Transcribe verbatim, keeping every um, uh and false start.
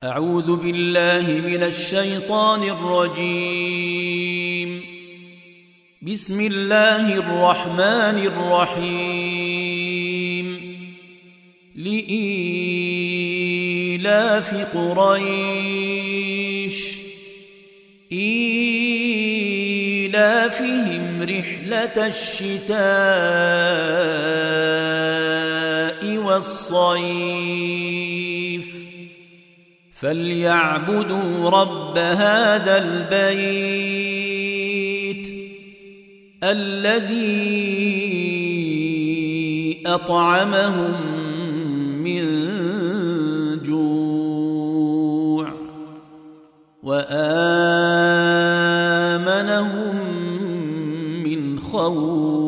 أعوذ بالله من الشيطان الرجيم. بسم الله الرحمن الرحيم. لإيلاف قريش إيلافهم رحلة الشتاء والصيف فليعبدوا رب هذا البيت الذي أطعمهم من جوع وآمنهم من خوف.